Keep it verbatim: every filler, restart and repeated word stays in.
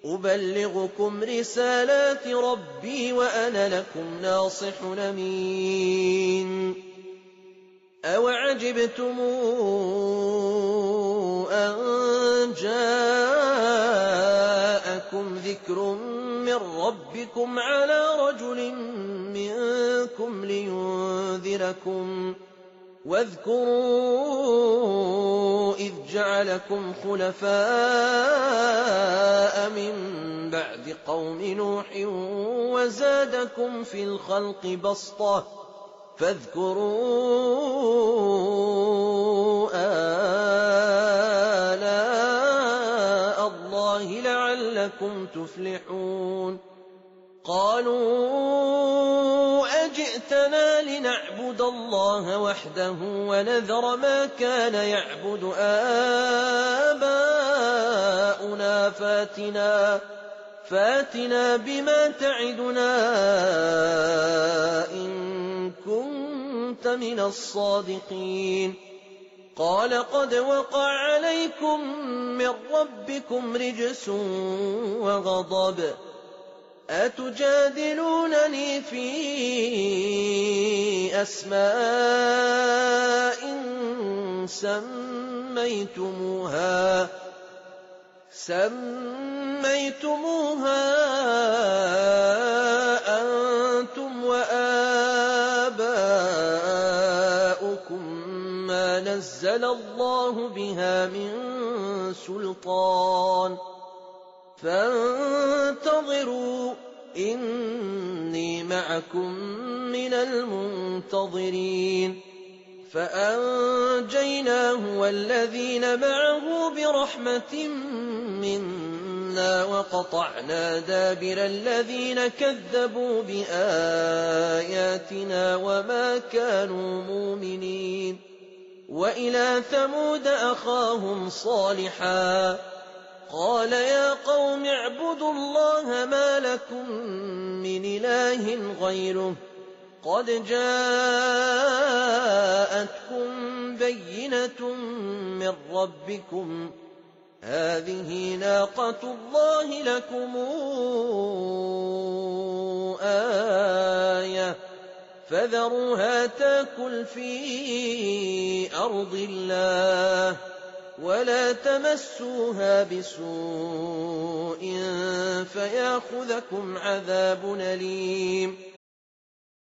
أبلغكم رسالات ربي وأنا لكم ناصح أمين. أوعجبتم أن جاءكم ذكر من ربكم على رجل منكم لينذركم واذكروا إذ جعلكم خلفاء من بعد قوم نوح وزادكم في الخلق بسطة فاذكروا آلاء الله لعلكم تفلحون. قالوا أجئتنا لنعبد الله وحده ونذر ما كان يعبد آباؤنا فاتنا, فاتنا بما تعدنا إن كنت من الصادقين. قال قد وقع عليكم من ربكم رجس وغضب أتجادلونني في أسماء سميتموها سميتموها أنتم وآباؤكم ما نزل الله بها من سلطان فانتظروا إني معكم من المنتظرين. فأنجيناه والذين معه برحمة منا وقطعنا دابر الذين كذبوا بآياتنا وما كانوا مؤمنين. وإلى ثمود أخاهم صالحا قال يا قوم اعبدوا الله ما لكم من إله غيره قد جاءتكم بينة من ربكم هذه ناقة الله لكم آية فذروها تاكل في أرض الله ولا تمسوها بسوء فياخذكم عذاب أليم.